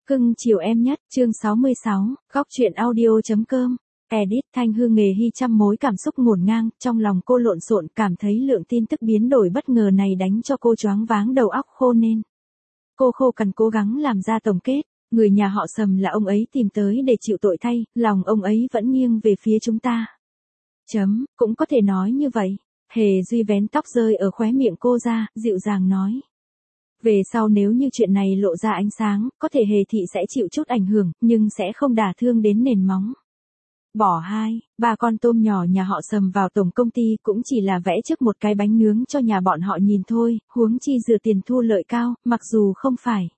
Cưng chiều em nhất, chương 66, góc truyện audio.com. Edit Thanh Hương nghề hy trăm mối cảm xúc ngổn ngang, trong lòng cô lộn xộn, cảm thấy lượng tin tức biến đổi bất ngờ này đánh cho cô choáng váng đầu óc khô nên. Cô khô cằn cố gắng làm ra tổng kết, người nhà họ Sầm là ông ấy tìm tới để chịu tội thay, lòng ông ấy vẫn nghiêng về phía chúng ta. Cũng có thể nói như vậy. Hề Duy vén tóc rơi ở khóe miệng cô ra, dịu dàng nói. Về sau nếu như chuyện này lộ ra ánh sáng, có thể Hề thị sẽ chịu chút ảnh hưởng, nhưng sẽ không đả thương đến nền móng. Bỏ ba con tôm nhỏ nhà họ Sầm vào tổng công ty cũng chỉ là vẽ trước một cái bánh nướng cho nhà bọn họ nhìn thôi, huống chi dựa tiền thu lợi cao, mặc dù không phải.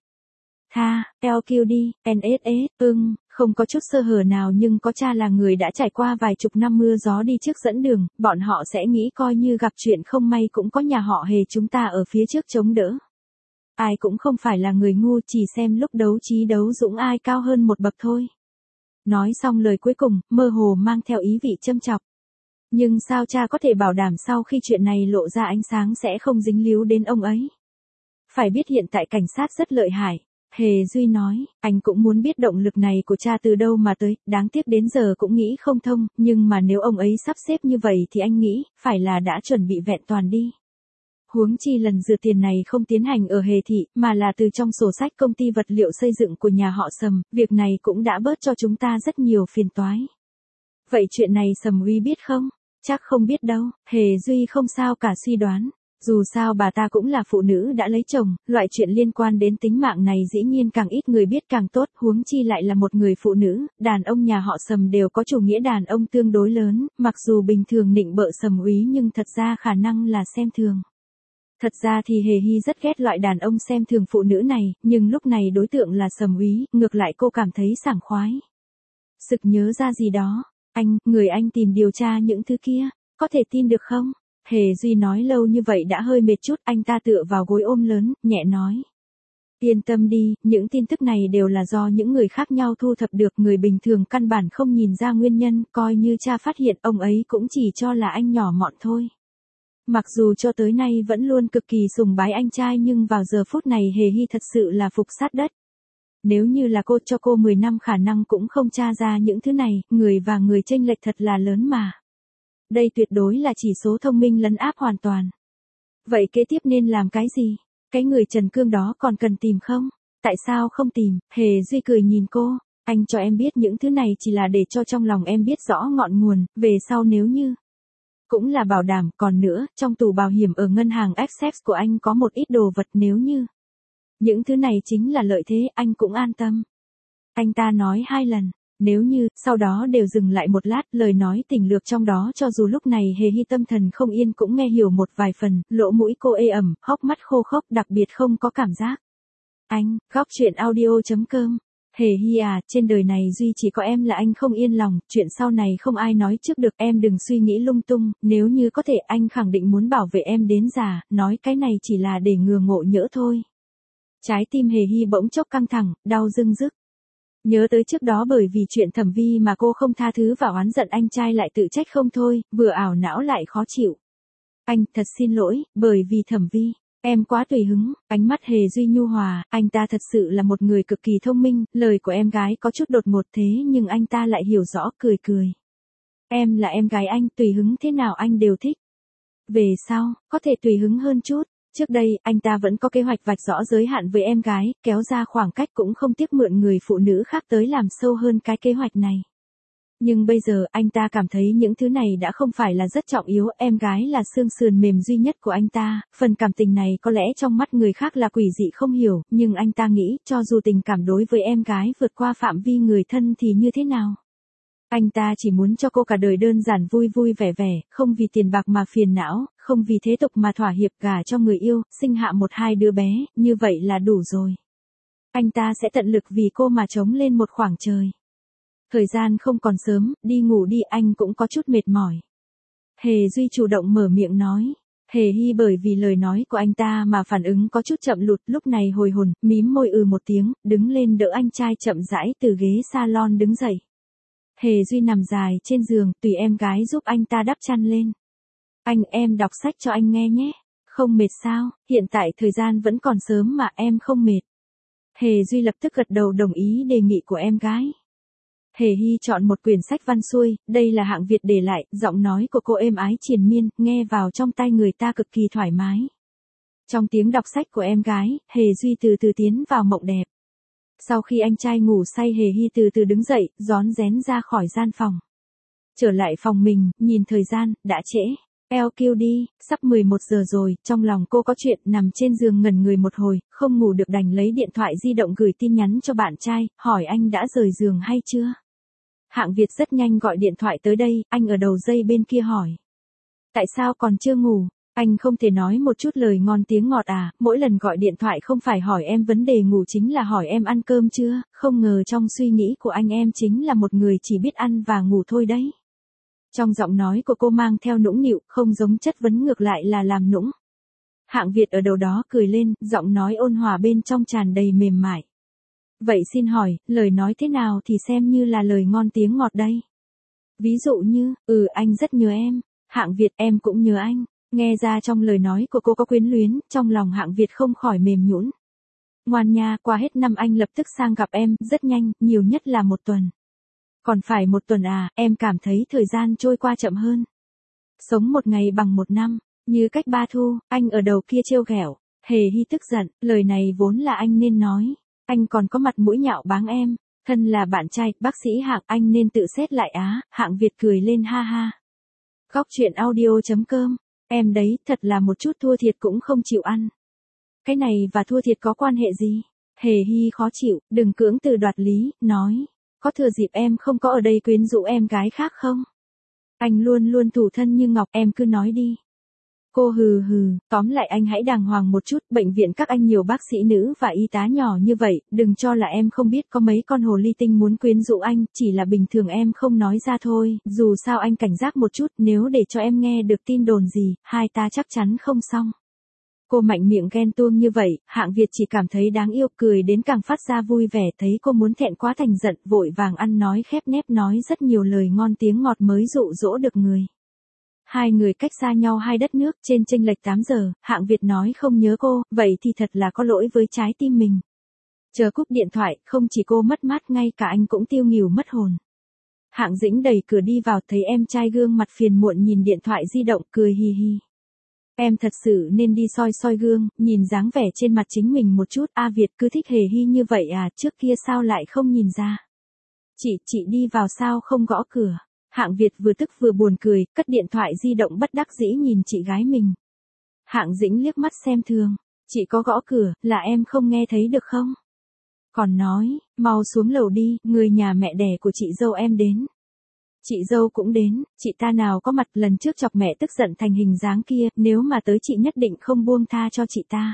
LQD, NSS, không có chút sơ hở nào nhưng có cha là người đã trải qua vài chục năm mưa gió đi trước dẫn đường, bọn họ sẽ nghĩ coi như gặp chuyện không may cũng có nhà họ Hề chúng ta ở phía trước chống đỡ. Ai cũng không phải là người ngu, chỉ xem lúc đấu trí đấu dũng ai cao hơn một bậc thôi. Nói xong lời cuối cùng, mơ hồ mang theo ý vị châm chọc. Nhưng sao cha có thể bảo đảm sau khi chuyện này lộ ra ánh sáng sẽ không dính líu đến ông ấy? Phải biết hiện tại cảnh sát rất lợi hại. Hề Duy nói, anh cũng muốn biết động lực này của cha từ đâu mà tới, đáng tiếc đến giờ cũng nghĩ không thông, nhưng mà nếu ông ấy sắp xếp như vậy thì anh nghĩ, phải là đã chuẩn bị vẹn toàn đi. Huống chi lần rửa tiền này không tiến hành ở Hề thị, mà là từ trong sổ sách công ty vật liệu xây dựng của nhà họ Sầm, việc này cũng đã bớt cho chúng ta rất nhiều phiền toái. Vậy chuyện này Sầm Uy biết không? Chắc không biết đâu, Hề Duy không sao cả suy đoán. Dù sao bà ta cũng là phụ nữ đã lấy chồng, loại chuyện liên quan đến tính mạng này dĩ nhiên càng ít người biết càng tốt, huống chi lại là một người phụ nữ, đàn ông nhà họ Sầm đều có chủ nghĩa đàn ông tương đối lớn, mặc dù bình thường nịnh bợ Sầm Úy nhưng thật ra khả năng là xem thường. Thật ra thì Hề Hy rất ghét loại đàn ông xem thường phụ nữ này, nhưng lúc này đối tượng là Sầm Úy, ngược lại cô cảm thấy sảng khoái. Sực nhớ ra gì đó, người anh tìm điều tra những thứ kia, có thể tin được không? Hề Duy nói lâu như vậy đã hơi mệt chút, anh ta tựa vào gối ôm lớn, nhẹ nói. Yên tâm đi, những tin tức này đều là do những người khác nhau thu thập được, người bình thường căn bản không nhìn ra nguyên nhân, coi như cha phát hiện ông ấy cũng chỉ cho là anh nhỏ mọn thôi. Mặc dù cho tới nay vẫn luôn cực kỳ sùng bái anh trai nhưng vào giờ phút này Hề Hy thật sự là phục sát đất. Nếu như là cô cho cô 10 năm khả năng cũng không tra ra những thứ này, người và người chênh lệch thật là lớn mà. Đây tuyệt đối là chỉ số thông minh lấn áp hoàn toàn. Vậy kế tiếp nên làm cái gì? Cái người Trần Cương đó còn cần tìm không? Tại sao không tìm? Hề Duy cười nhìn cô, anh cho em biết những thứ này chỉ là để cho trong lòng em biết rõ ngọn nguồn, về sau nếu như. Cũng là bảo đảm, còn nữa, trong tủ bảo hiểm ở ngân hàng Access của anh có một ít đồ vật nếu như. Những thứ này chính là lợi thế, anh cũng an tâm. Anh ta nói 2 lần. Nếu như, sau đó đều dừng lại một lát, lời nói tỉnh lược trong đó cho dù lúc này Hề Hy tâm thần không yên cũng nghe hiểu một vài phần, lỗ mũi cô ê ẩm, hốc mắt khô khốc, đặc biệt không có cảm giác. Góc truyện audio.com. Hề Hy à, trên đời này duy chỉ có em là anh không yên lòng, chuyện sau này không ai nói trước được, em đừng suy nghĩ lung tung, nếu như có thể anh khẳng định muốn bảo vệ em đến già, nói cái này chỉ là để ngừa ngộ nhỡ thôi. Trái tim Hề Hy bỗng chốc căng thẳng, đau rưng rức. Nhớ tới trước đó bởi vì chuyện Thẩm Vi mà cô không tha thứ và oán giận anh trai lại tự trách không thôi, vừa ảo não lại khó chịu. Anh thật xin lỗi, bởi vì Thẩm Vi, em quá tùy hứng, ánh mắt Hề Duy nhu hòa, anh ta thật sự là một người cực kỳ thông minh, lời của em gái có chút đột ngột thế nhưng anh ta lại hiểu rõ, cười cười. Em là em gái anh, tùy hứng thế nào anh đều thích. Về sau, có thể tùy hứng hơn chút. Trước đây, anh ta vẫn có kế hoạch vạch rõ giới hạn với em gái, kéo ra khoảng cách cũng không tiếc mượn người phụ nữ khác tới làm sâu hơn cái kế hoạch này. Nhưng bây giờ, anh ta cảm thấy những thứ này đã không phải là rất trọng yếu, em gái là xương sườn mềm duy nhất của anh ta, phần cảm tình này có lẽ trong mắt người khác là quỷ dị không hiểu, nhưng anh ta nghĩ, cho dù tình cảm đối với em gái vượt qua phạm vi người thân thì như thế nào? Anh ta chỉ muốn cho cô cả đời đơn giản vui vui vẻ vẻ, không vì tiền bạc mà phiền não, không vì thế tục mà thỏa hiệp, gả cho người yêu, sinh hạ 1-2 đứa bé, như vậy là đủ rồi. Anh ta sẽ tận lực vì cô mà chống lên một khoảng trời. Thời gian không còn sớm, đi ngủ đi, anh cũng có chút mệt mỏi. Hề Duy chủ động mở miệng nói. Hề Hy bởi vì lời nói của anh ta mà phản ứng có chút chậm lụt, lúc này hồi hồn, mím môi một tiếng, đứng lên đỡ anh trai chậm rãi từ ghế salon đứng dậy. Hề Duy nằm dài trên giường, tùy em gái giúp anh ta đắp chăn lên. Em đọc sách cho anh nghe nhé. Không mệt sao, hiện tại thời gian vẫn còn sớm mà em không mệt. Hề Duy lập tức gật đầu đồng ý đề nghị của em gái. Hề Hy chọn một quyển sách văn xuôi, đây là Hạng Việt để lại, giọng nói của cô êm ái triền miên, nghe vào trong tai người ta cực kỳ thoải mái. Trong tiếng đọc sách của em gái, Hề Duy từ từ tiến vào mộng đẹp. Sau khi anh trai ngủ say, Hề Hy từ từ đứng dậy, rón rén ra khỏi gian phòng. Trở lại phòng mình, nhìn thời gian, đã trễ. LQ đi, sắp 11 giờ rồi, trong lòng cô có chuyện, nằm trên giường ngẩn người một hồi, không ngủ được đành lấy điện thoại di động gửi tin nhắn cho bạn trai, hỏi anh đã rời giường hay chưa. Hạng Việt rất nhanh gọi điện thoại tới đây, anh ở đầu dây bên kia hỏi. Tại sao còn chưa ngủ? Anh không thể nói một chút lời ngon tiếng ngọt à, mỗi lần gọi điện thoại không phải hỏi em vấn đề ngủ chính là hỏi em ăn cơm chưa, không ngờ trong suy nghĩ của anh em chính là một người chỉ biết ăn và ngủ thôi đấy. Trong giọng nói của cô mang theo nũng nịu, không giống chất vấn ngược lại là làm nũng. Hạng Việt ở đầu đó cười lên, giọng nói ôn hòa bên trong tràn đầy mềm mại. Vậy xin hỏi, lời nói thế nào thì xem như là lời ngon tiếng ngọt đây? Ví dụ như, anh rất nhớ em. Hạng Việt, em cũng nhớ anh. Nghe ra trong lời nói của cô có quyến luyến, trong lòng Hạng Việt không khỏi mềm nhũn. Ngoan nha, qua hết năm anh lập tức sang gặp em, rất nhanh, nhiều nhất là 1 tuần. Còn phải 1 tuần à, em cảm thấy thời gian trôi qua chậm hơn. Sống 1 ngày bằng 1 năm, như cách 3 thu, anh ở đầu kia trêu ghẹo. Hề Hy tức giận, lời này vốn là anh nên nói. Anh còn có mặt mũi nhạo báng em, thân là bạn trai, bác sĩ Hạng, anh nên tự xét lại á. Hạng Việt cười lên ha ha. Góc truyện audio.com, em đấy, thật là một chút thua thiệt cũng không chịu ăn. Cái này và thua thiệt có quan hệ gì? Hề Hy khó chịu, đừng cưỡng từ đoạt lý, nói. Có thừa dịp em không có ở đây quyến rũ em gái khác không? Anh luôn luôn thủ thân như ngọc, em cứ nói đi. Cô hừ hừ, tóm lại anh hãy đàng hoàng một chút, bệnh viện các anh nhiều bác sĩ nữ và y tá nhỏ như vậy, đừng cho là em không biết có mấy con hồ ly tinh muốn quyến rũ anh, chỉ là bình thường em không nói ra thôi, dù sao anh cảnh giác một chút, nếu để cho em nghe được tin đồn gì, hai ta chắc chắn không xong. Cô mạnh miệng ghen tuông như vậy, Hạng Việt chỉ cảm thấy đáng yêu, cười đến càng phát ra vui vẻ, thấy cô muốn thẹn quá thành giận, vội vàng ăn nói khép nép nói rất nhiều lời ngon tiếng ngọt mới dụ dỗ được người. Hai người cách xa nhau 2 đất nước, trên chênh lệch 8 giờ, Hạng Việt nói không nhớ cô, vậy thì thật là có lỗi với trái tim mình. Chờ cúp điện thoại, không chỉ cô mất mát, ngay cả anh cũng tiêu nghỉu mất hồn. Hạng Dĩnh đẩy cửa đi vào, thấy em trai gương mặt phiền muộn nhìn điện thoại di động, cười hì hì. Em thật sự nên đi soi soi gương, nhìn dáng vẻ trên mặt chính mình một chút. A Việt cứ thích Hề Hy như vậy à, trước kia sao lại không nhìn ra. Chị đi vào sao không gõ cửa. Hạng Việt vừa tức vừa buồn cười, cất điện thoại di động bất đắc dĩ nhìn chị gái mình. Hạng Dĩnh liếc mắt xem thường, chị có gõ cửa, là em không nghe thấy được không? Còn nói, mau xuống lầu đi, người nhà mẹ đẻ của chị dâu em đến. Chị dâu cũng đến, chị ta nào có mặt, lần trước chọc mẹ tức giận thành hình dáng kia, nếu mà tới chị nhất định không buông tha cho chị ta.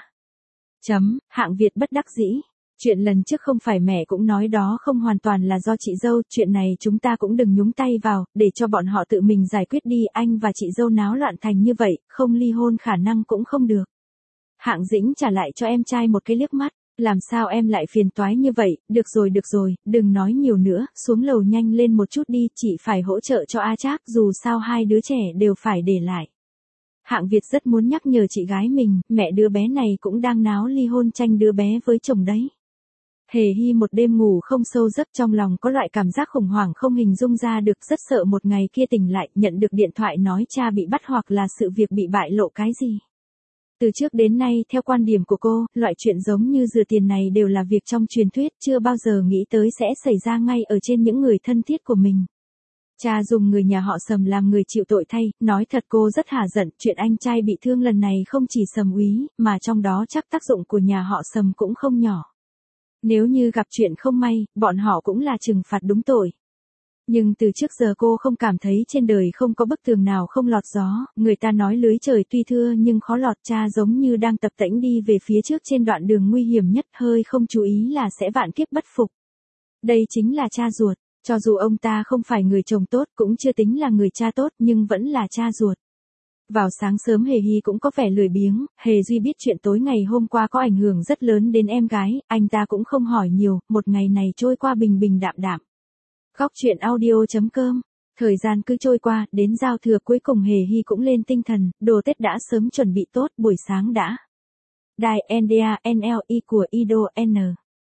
Hạng Việt bất đắc dĩ. Chuyện lần trước không phải mẹ cũng nói đó không hoàn toàn là do chị dâu, chuyện này chúng ta cũng đừng nhúng tay vào, để cho bọn họ tự mình giải quyết đi, anh và chị dâu náo loạn thành như vậy, không ly hôn khả năng cũng không được. Hạng Dĩnh trả lại cho em trai một cái liếc mắt, làm sao em lại phiền toái như vậy, được rồi, đừng nói nhiều nữa, xuống lầu nhanh lên một chút đi, chị phải hỗ trợ cho A Trác, dù sao 2 đứa trẻ đều phải để lại. Hạng Việt rất muốn nhắc nhở chị gái mình, mẹ đứa bé này cũng đang náo ly hôn tranh đứa bé với chồng đấy. Hề Hy một đêm ngủ không sâu giấc, trong lòng có loại cảm giác khủng hoảng không hình dung ra được, rất sợ một ngày kia tỉnh lại, nhận được điện thoại nói cha bị bắt hoặc là sự việc bị bại lộ cái gì. Từ trước đến nay, theo quan điểm của cô, loại chuyện giống như rửa tiền này đều là việc trong truyền thuyết, chưa bao giờ nghĩ tới sẽ xảy ra ngay ở trên những người thân thiết của mình. Cha dùng người nhà họ Sầm làm người chịu tội thay, nói thật cô rất hả giận, chuyện anh trai bị thương lần này không chỉ Sầm úy, mà trong đó chắc tác dụng của nhà họ Sầm cũng không nhỏ. Nếu như gặp chuyện không may, bọn họ cũng là trừng phạt đúng tội. Nhưng từ trước giờ cô không cảm thấy trên đời không có bức tường nào không lọt gió, người ta nói lưới trời tuy thưa nhưng khó lọt, cha giống như đang tập tễnh đi về phía trước trên đoạn đường nguy hiểm nhất, hơi không chú ý là sẽ vạn kiếp bất phục. Đây chính là cha ruột, cho dù ông ta không phải người chồng tốt cũng chưa tính là người cha tốt nhưng vẫn là cha ruột. Vào sáng sớm Hề Hy cũng có vẻ lười biếng, Hề Duy biết chuyện tối ngày hôm qua có ảnh hưởng rất lớn đến em gái, anh ta cũng không hỏi nhiều, một ngày này trôi qua bình bình đạm đạm. Góc truyện audio.com, thời gian cứ trôi qua, đến giao thừa cuối cùng Hề Hy cũng lên tinh thần, đồ Tết đã sớm chuẩn bị tốt, buổi sáng đã. Đài NDA NLI của Ido N.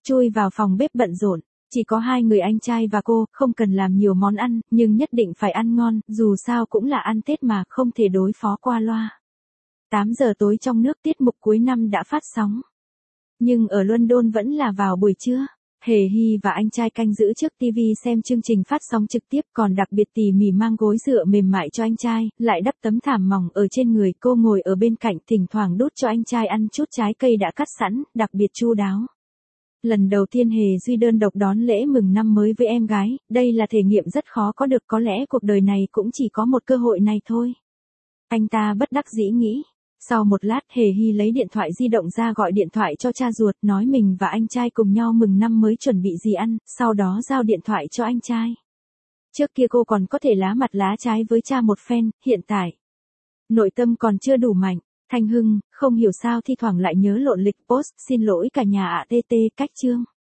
chui vào phòng bếp bận rộn. Chỉ có hai người anh trai và cô, không cần làm nhiều món ăn, nhưng nhất định phải ăn ngon, dù sao cũng là ăn Tết mà, không thể đối phó qua loa. 8 giờ tối trong nước, tiết mục cuối năm đã phát sóng. Nhưng ở London vẫn là vào buổi trưa. Hề Hy và anh trai canh giữ trước TV xem chương trình phát sóng trực tiếp, còn đặc biệt tỉ mỉ mang gối dựa mềm mại cho anh trai, lại đắp tấm thảm mỏng ở trên người. Cô ngồi ở bên cạnh, thỉnh thoảng đút cho anh trai ăn chút trái cây đã cắt sẵn, đặc biệt chu đáo. Lần đầu tiên Hề Duy đơn độc đón lễ mừng năm mới với em gái, đây là thể nghiệm rất khó có được, có lẽ cuộc đời này cũng chỉ có một cơ hội này thôi. Anh ta bất đắc dĩ nghĩ. Sau một lát, Hề Hy lấy điện thoại di động ra gọi điện thoại cho cha ruột, nói mình và anh trai cùng nhau mừng năm mới chuẩn bị gì ăn, sau đó giao điện thoại cho anh trai. Trước kia cô còn có thể lá mặt lá trái với cha một phen, hiện tại nội tâm còn chưa đủ mạnh. Thanh Hưng, không hiểu sao thi thoảng lại nhớ lộn lịch post, xin lỗi cả nhà ạ, TT, cách chương.